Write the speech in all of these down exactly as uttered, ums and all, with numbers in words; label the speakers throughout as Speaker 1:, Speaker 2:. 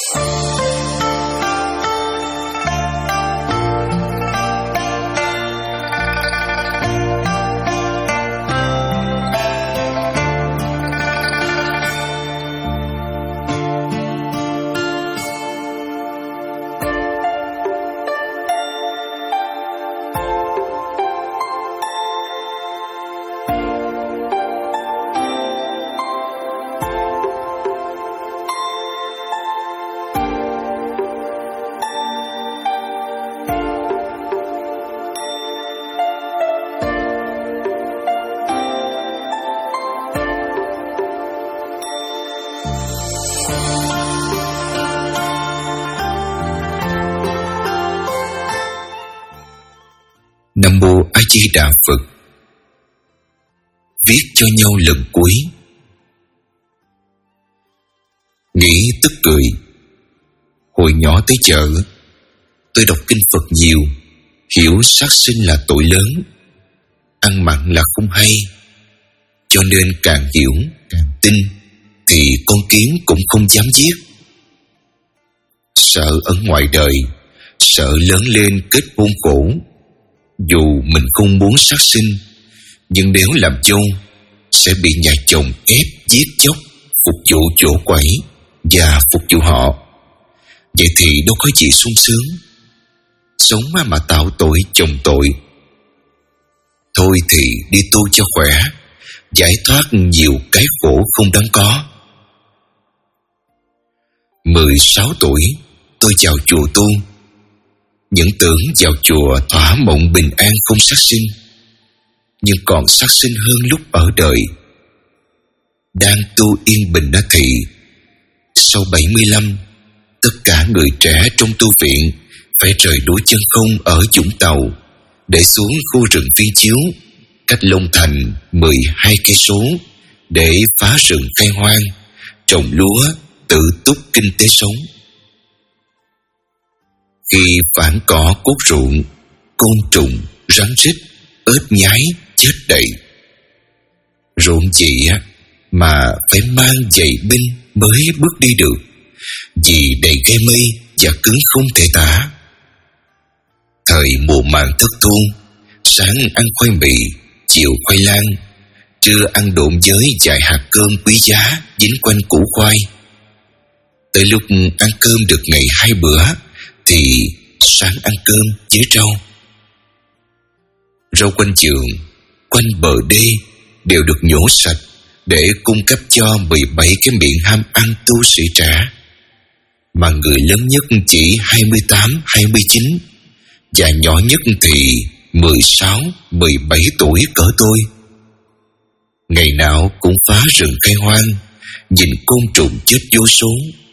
Speaker 1: Nam Mô A Di Đà Phật. Viết cho nhau lần cuối. Nghĩ tức cười. Hồi nhỏ tới chợ, tôi đọc kinh Phật nhiều, hiểu sát sinh là tội lớn, ăn mặn là không hay, cho nên càng hiểu càng tin, thì con kiến cũng không dám giết. Sợ ở ngoài đời, sợ lớn lên kết hôn khổ. Dù mình không muốn sát sinh, nhưng nếu làm dâu sẽ bị nhà chồng ép giết chóc, phục vụ chỗ quẩy và phục vụ họ. Vậy thì đâu có gì sung sướng. Sống mà tạo tội chồng tội. Thôi thì đi tu cho khỏe, giải thoát nhiều cái khổ không đáng có. Mười sáu tuổi tôi vào chùa tu. Những tưởng vào chùa thỏa mộng bình an không sát sinh, nhưng còn sát sinh hơn lúc ở đời. Đang tu yên bình đó thì sau bảy mươi lăm, tất cả người trẻ trong tu viện phải rời núi Chân Không ở Vũng Tàu để xuống khu rừng Phi Chiếu cách Long Thành mười hai cây số để phá rừng khai hoang, trồng lúa, tự túc kinh tế sống. Khi phản cỏ cuốc ruộng, côn trùng, rắn rít, ếch nhái chết đầy. Ruộng gì á mà phải mang giày binh mới bước đi được, vì đầy gai mây và cứng không thể tả. Thời mùa màng thất thu, sáng ăn khoai mì, chiều khoai lang, trưa ăn độn với vài hạt cơm quý giá dính quanh củ khoai. Tới lúc ăn cơm được ngày hai bữa thì sáng ăn cơm với rau. Rau quanh trường, quanh bờ đê đều được nhổ sạch để cung cấp cho mười bảy cái miệng ham ăn tu sĩ trẻ, mà người lớn nhất chỉ hai mươi tám, hai mươi chín, và nhỏ nhất thì mười sáu, mười bảy tuổi cỡ tôi. Ngày nào cũng phá rừng khai hoang, nhìn côn trùng chết vô số.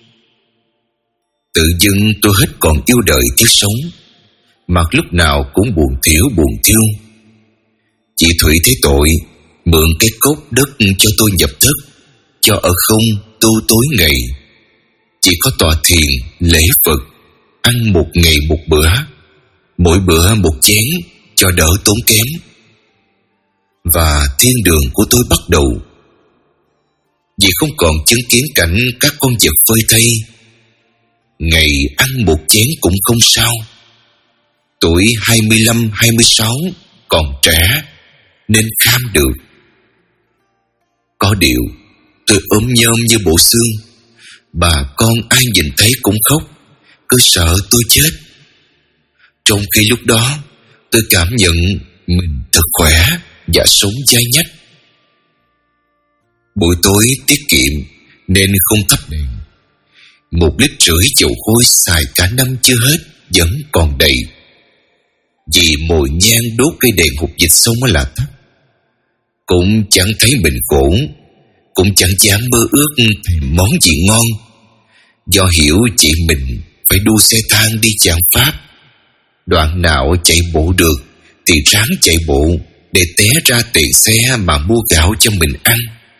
Speaker 1: Tự dưng tôi hết còn yêu đời tiếc sống, mặt lúc nào cũng buồn thiểu buồn thiêu. Chị Thủy thấy tội, mượn cái cốc đất cho tôi nhập thất, cho ở không tu tối ngày. Chỉ có tọa thiền, lễ Phật, ăn một ngày một bữa, mỗi bữa một chén cho đỡ tốn kém. Và thiên đường của tôi bắt đầu. Vì không còn chứng kiến cảnh các con vật phơi thây, ngày ăn một chén cũng không sao. Tuổi hai mươi lăm, hai mươi sáu còn trẻ nên kham được. Có điều tôi ốm nhom như bộ xương, bà con ai nhìn thấy cũng khóc, cứ sợ tôi chết. Trong khi lúc đó tôi cảm nhận mình thật khỏe và sống dai nhách. Buổi tối tiết kiệm nên không thắp đèn. Một lít rưỡi dầu hôi xài cả năm chưa hết vẫn còn đầy. Vì mồi nhang đốt cây đèn hụt dịch xong là thấp. Cũng chẳng thấy mình khổ, cũng chẳng dám mơ ước thèm món gì ngon, do hiểu chị mình phải đu xe thang đi giảng pháp. Đoạn nào chạy bộ được thì ráng chạy bộ để té ra tiền xe mà mua gạo cho mình ăn.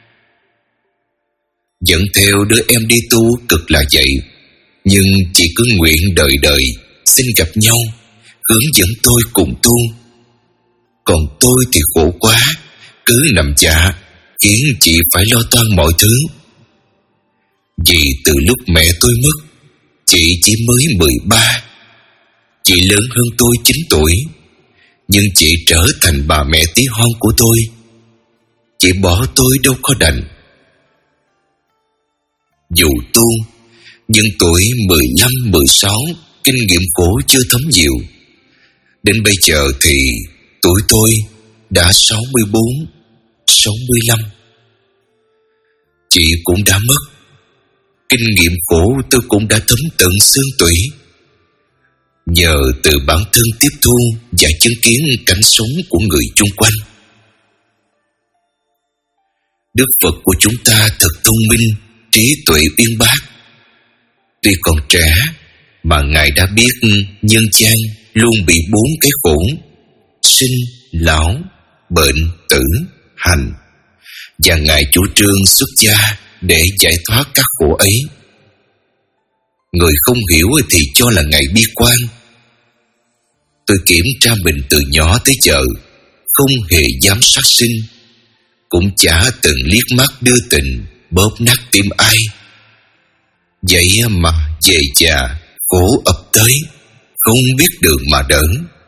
Speaker 1: Dẫn theo đứa em đi tu cực là vậy, nhưng chị cứ nguyện đời đời xin gặp nhau, hướng dẫn tôi cùng tu. Còn tôi thì khổ quá, cứ nằm chạ khiến chị phải lo toan mọi thứ. Vì từ lúc mẹ tôi mất, chị chỉ mới mười ba. Chị lớn hơn tôi chín tuổi, nhưng chị trở thành bà mẹ tí hon của tôi. Chị bỏ tôi đâu có đành. Dù tu, nhưng tuổi mười lăm, mười sáu, kinh nghiệm cổ chưa thấm nhiều. Đến bây giờ thì tuổi tôi đã sáu mươi bốn, sáu mươi lăm. Chị cũng đã mất. Kinh nghiệm cổ tôi cũng đã thấm tận xương tủy. Nhờ từ bản thân tiếp thu và chứng kiến cảnh sống của người chung quanh. Đức Phật của chúng ta thật thông minh, trí tuệ uyên bác. Tuy còn trẻ mà Ngài đã biết nhân gian luôn bị bốn cái khổ: sinh, lão, bệnh, tử, hành. Và Ngài chủ trương xuất gia để giải thoát các khổ ấy. Người không hiểu thì cho là Ngài bi quan. Tôi kiểm tra mình từ nhỏ tới giờ, không hề dám sát sinh, cũng chả từng liếc mắt đưa tình bóp nát tim ai. Vậy mà về già khổ ập tới, không biết đường mà đỡ.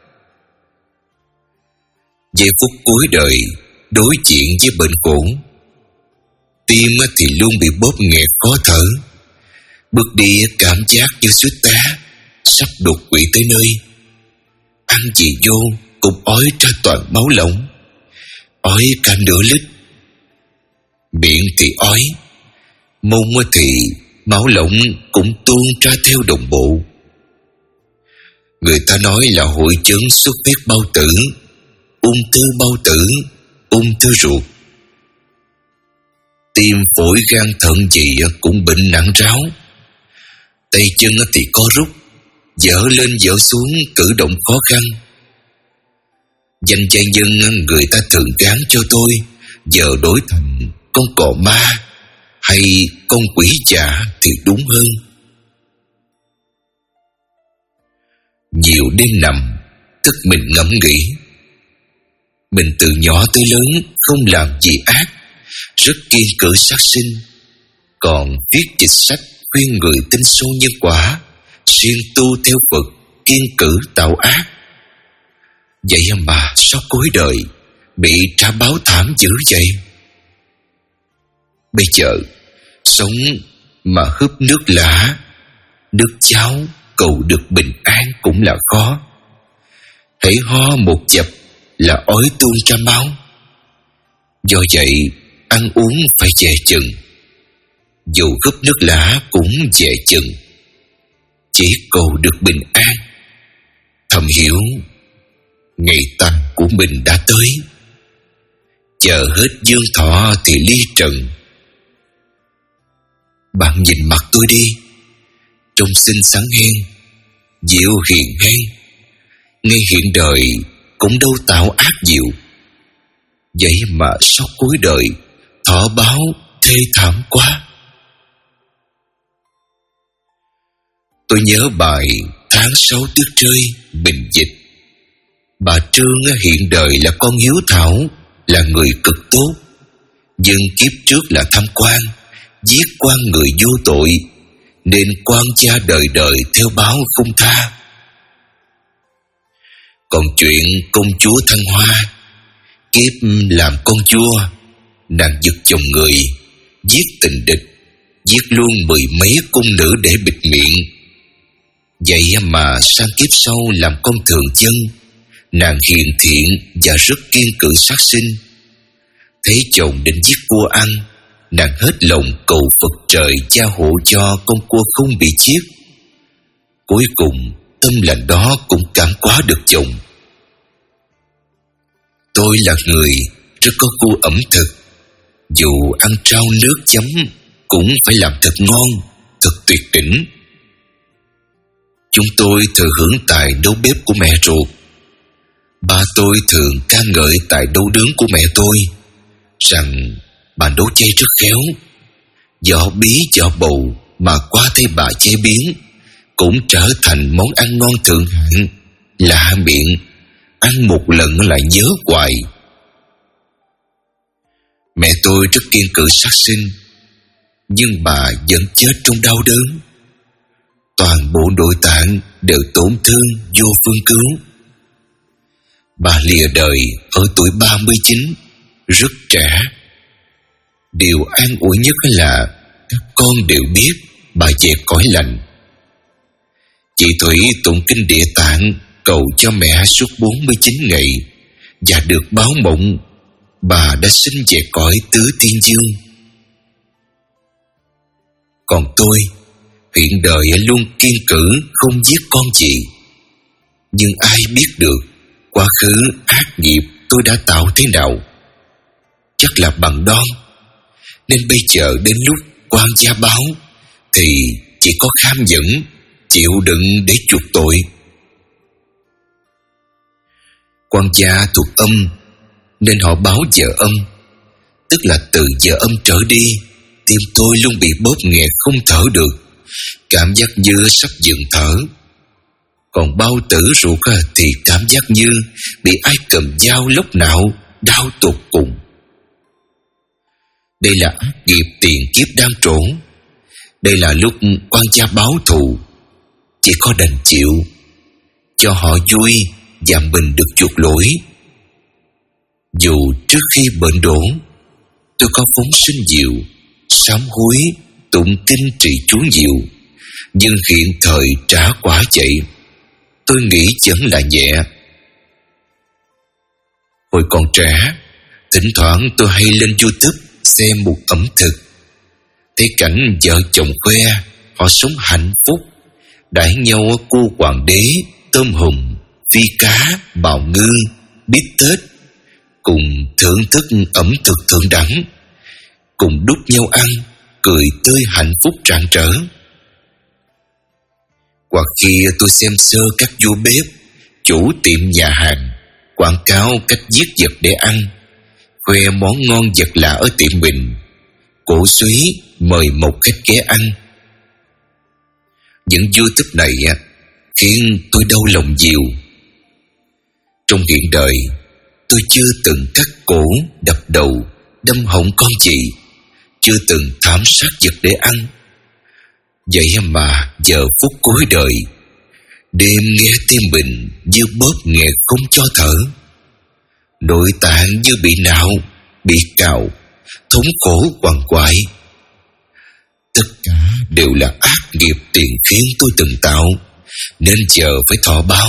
Speaker 1: Giây phút cuối đời đối diện với bệnh khổ, tim thì luôn bị bóp nghẹt khó thở. Bước đi cảm giác như suýt té, sắp đột quỵ tới nơi. Ăn gì vô cũng ói ra toàn máu lỏng, ói cả nửa lít. Miệng thì ói, mông thì máu lỏng cũng tuôn ra theo đồng bộ. Người ta nói là hội chứng xuất huyết bao tử, ung thư bao tử, ung thư ruột. Tim, phổi, gan, thận gì cũng bệnh nặng ráo. Tay chân thì co rút, dở lên dở xuống, cử động khó khăn. Danh trai nhân người ta thường gán cho tôi giờ đổi thành con cò ma hay con quỷ già thì đúng hơn. Nhiều đêm nằm thức mình ngẫm nghĩ. Mình từ nhỏ tới lớn không làm gì ác, rất kiên cử sát sinh, còn viết dịch sách khuyên người tin sâu nhân quả, siêng tu theo Phật, kiên cử tạo ác. Vậy mà sao cuối đời bị trả báo thảm dữ vậy? Bây giờ sống mà húp nước lã, nước cháo cầu được bình an cũng là khó. Hãy ho một chập là ói tuôn ra máu. Do vậy ăn uống phải dè chừng, dù húp nước lã cũng dè chừng, chỉ cầu được bình an. Thầm hiểu ngày tàn của mình đã tới, chờ hết dương thọ thì ly trần. Bạn nhìn mặt tôi đi, trông xinh xắn hen, dịu hiền hen, ngay hiện đời cũng đâu tạo ác diệu. Vậy mà sau cuối đời thọ báo thê thảm quá. Tôi nhớ bài Tháng sáu tuyết rơi Bình Dịch. Bà Trương hiện đời là con hiếu thảo, là người cực tốt, nhưng kiếp trước là tham quan, giết quan người vô tội, nên quan gia đời đời theo báo không tha. Còn chuyện công chúa Thăng Hoa, kiếp làm con vua, nàng giật chồng người, giết tình địch, giết luôn mười mấy cung nữ để bịt miệng. Vậy mà sang kiếp sau làm con thường dân, nàng hiền thiện và rất kiên cử sát sinh. Thấy chồng định giết cua ăn, nàng hết lòng cầu Phật trời gia hộ cho con cua không bị giết. Cuối cùng tâm lành đó cũng cảm hóa được chồng. Tôi là người rất có gu ẩm thực, dù ăn trao nước chấm cũng phải làm thật ngon, thật tuyệt đỉnh. Chúng tôi thừa hưởng tài nấu bếp của mẹ ruột. Ba tôi thường ca ngợi tài nấu nướng của mẹ tôi, rằng bà nấu chay rất khéo. Vỏ bí vỏ bầu mà qua tay bà chế biến cũng trở thành món ăn ngon thượng hạng, lạ miệng, ăn một lần lại nhớ hoài. Mẹ tôi rất kiên cử sát sinh, nhưng bà vẫn chết trong đau đớn. Toàn bộ nội tạng đều tổn thương vô phương cứu. Bà lìa đời ở tuổi ba mươi chín, rất trẻ. Điều an ủi nhất là các con đều biết bà về cõi lành. Chị Thủy tụng kinh Địa Tạng cầu cho mẹ suốt bốn mươi chín ngày và được báo mộng bà đã sinh về cõi Tứ Tiên Dương. Còn tôi, hiện đời luôn kiên cử không giết con chị. Nhưng ai biết được quá khứ ác nghiệp tôi đã tạo thế nào. Chắc là bằng đon, nên bây giờ đến lúc quan gia báo thì chỉ có kham nhẫn, chịu đựng để chuộc tội. Quan gia thuộc âm nên họ báo giờ âm, tức là từ giờ âm trở đi, tim tôi luôn bị bóp nghẹt không thở được, cảm giác như sắp dừng thở. Còn bao tử ruột thì cảm giác như bị ai cầm dao lúc nào đau tột cùng. Đây là ác nghiệp tiền kiếp đang trổ. Đây là lúc quan gia báo thù, chỉ có đành chịu, cho họ vui và mình được chuộc lỗi. Dù trước khi bệnh đổ, tôi có phóng sinh diệu, sám hối, tụng kinh trì chú diệu, nhưng hiện thời trả quả chạy, tôi nghĩ vẫn là nhẹ. Hồi còn trẻ, thỉnh thoảng tôi hay lên YouTube xem một ẩm thực, thấy cảnh vợ chồng khoe họ sống hạnh phúc, đãi nhau cua hoàng đế, tôm hùm, phi cá, bào ngư, bít tết, cùng thưởng thức ẩm thực thượng đẳng, cùng đút nhau ăn, cười tươi hạnh phúc rạng rỡ. Hoặc khi tôi xem sơ các vua bếp, chủ tiệm nhà hàng quảng cáo cách giết vật để ăn, khoe món ngon vật lạ ở tiệm mình, cổ suý mời một khách ghé ăn. Những YouTube này khiến tôi đau lòng nhiều. Trong hiện đời, tôi chưa từng cắt cổ, đập đầu, đâm họng con chị, chưa từng thảm sát vật để ăn. Vậy mà giờ phút cuối đời, đêm nghe tim mình như bóp nghẹt không cho thở, nội tạng như bị nạo, bị cào, thống khổ quằn quại. Tất cả đều là ác nghiệp tiền khiến tôi từng tạo, nên giờ phải thọ báo.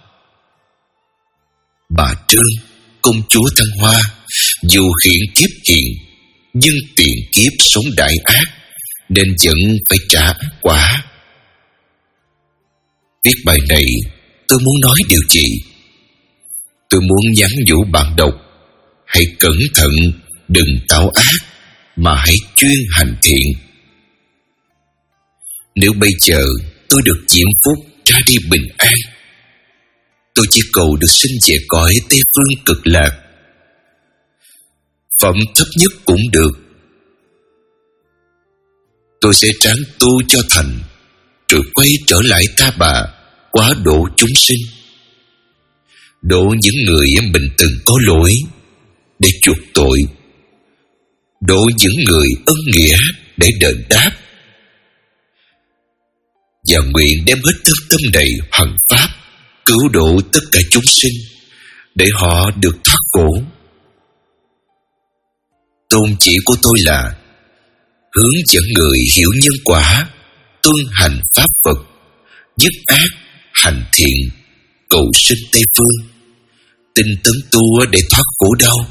Speaker 1: Bà Trương, công chúa Thăng Hoa, dù hiện kiếp hiền, nhưng tiền kiếp sống đại ác, nên vẫn phải trả ác quả. Viết bài này tôi muốn nói điều gì? Tôi muốn nhắn nhủ bạn đọc, hãy cẩn thận, đừng tạo ác, mà hãy chuyên hành thiện. Nếu bây giờ tôi được diễm phúc ra đi bình an, tôi chỉ cầu được sinh về cõi Tây Phương Cực Lạc. Phẩm thấp nhất cũng được. Tôi sẽ ráng tu cho thành, rồi quay trở lại Ta Bà, quá độ chúng sinh, độ những người mình từng có lỗi để chuộc tội, độ những người ân nghĩa để đền đáp, và nguyện đem hết thân tâm này hoằng pháp cứu độ tất cả chúng sinh để họ được thoát khổ. Tôn chỉ của tôi là hướng dẫn người hiểu nhân quả, tuân hành pháp Phật, dứt ác, hành thiện, cầu sinh Tây Phương, tinh tấn tu để thoát khổ đau.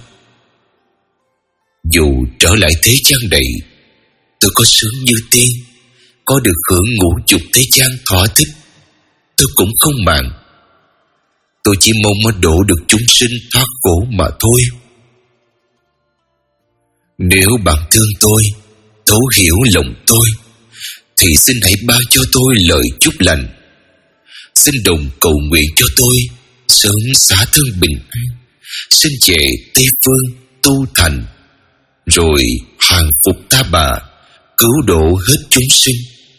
Speaker 1: Dù trở lại thế gian này, tôi có sướng như tiên, có được hưởng ngũ dục thế gian thỏa thích, tôi cũng không màng. Tôi chỉ mong độ được chúng sinh thoát khổ mà thôi. Nếu bạn thương tôi, thấu hiểu lòng tôi, thì xin hãy ban cho tôi lời chúc lành. Xin đồng cầu nguyện cho tôi sớm xá thân bình an, sinh về Tây Phương tu thành, rồi hàng phục Ta Bà, cứu độ hết chúng sinh.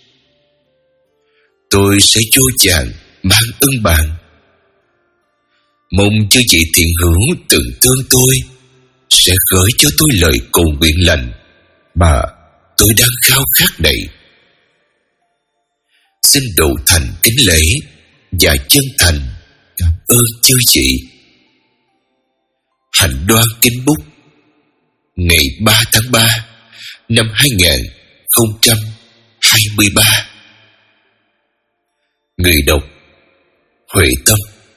Speaker 1: Tôi sẽ vô vàn mang ơn bạn. Mong chư vị thiện hữu từng thương tôi sẽ gửi cho tôi lời cầu nguyện lành mà tôi đang khao khát này. xin đầu thành kính lễ và chân thành cảm ơn chư vị. Hạnh Đoan kính bút, ngày ba tháng ba năm hai nghìn không trăm hai mươi ba. Người đọc Huệ Tâm.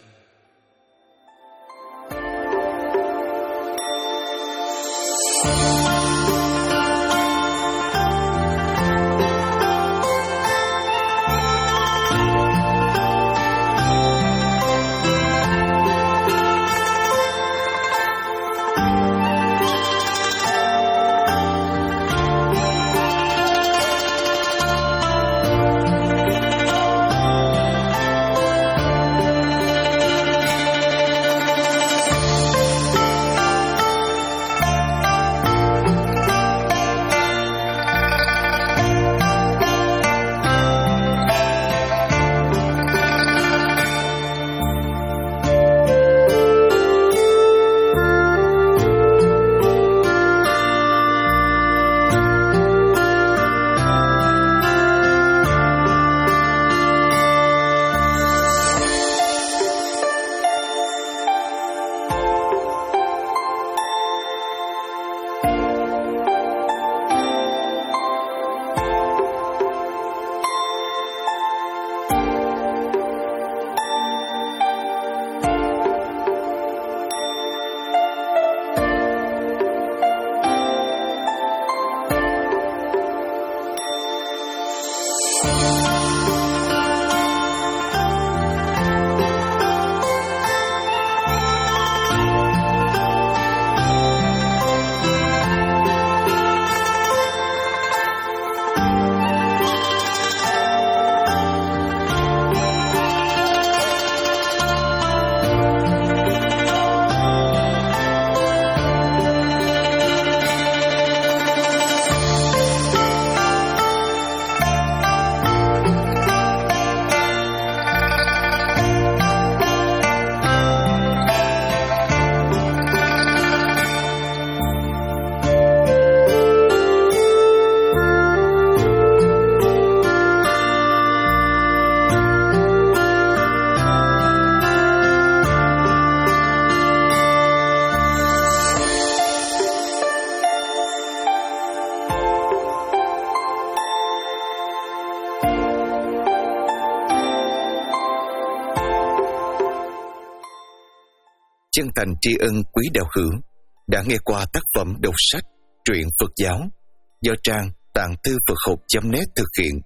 Speaker 2: Chân thành tri ân quý đạo hữu đã nghe qua tác phẩm đọc sách truyện Phật giáo do trang tạng thư Phật học chấm net thực hiện.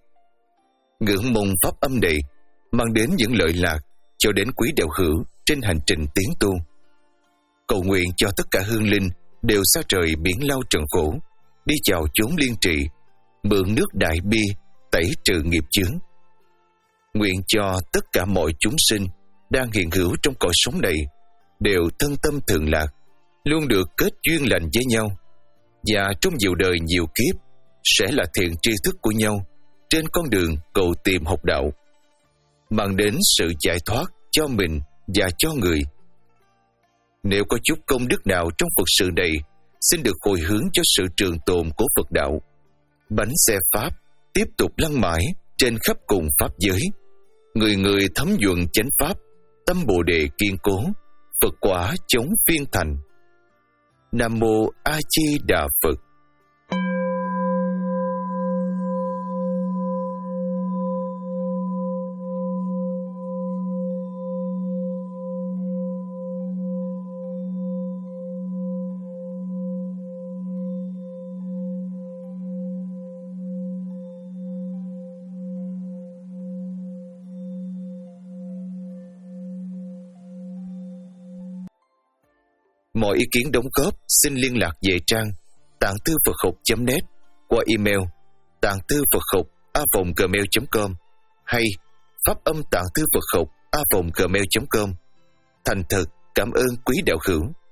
Speaker 2: Ngưỡng mong pháp âm này mang đến những lợi lạc cho đến quý đạo hữu trên hành trình tiến tu. Cầu nguyện cho tất cả hương linh đều xa trời biển lao trần khổ, đi vào chốn liên trị, mượn nước đại bi tẩy trừ nghiệp chướng. Nguyện cho tất cả mọi chúng sinh đang hiện hữu trong cõi sống này đều thân tâm thường lạc, luôn được kết duyên lành với nhau, và trong nhiều đời nhiều kiếp sẽ là thiện tri thức của nhau trên con đường cầu tìm học đạo, mang đến sự giải thoát cho mình và cho người. Nếu có chút công đức nào trong Phật sự này, xin được hồi hướng cho sự trường tồn của Phật đạo. Bánh xe Pháp tiếp tục lăn mãi trên khắp cùng Pháp giới, người người thấm nhuận chánh Pháp, tâm Bồ Đề kiên cố, Phật quả chống phiên thành. Nam Mô A Di Đà Phật. Mọi ý kiến đóng góp xin liên lạc về trang tạng thư Phật học chấm net qua email tạng thư Phật học a vòng gmail chấm com hay pháp âm tạng thư Phật học a vòng gmail chấm com. Thành thật cảm ơn quý đạo hữu.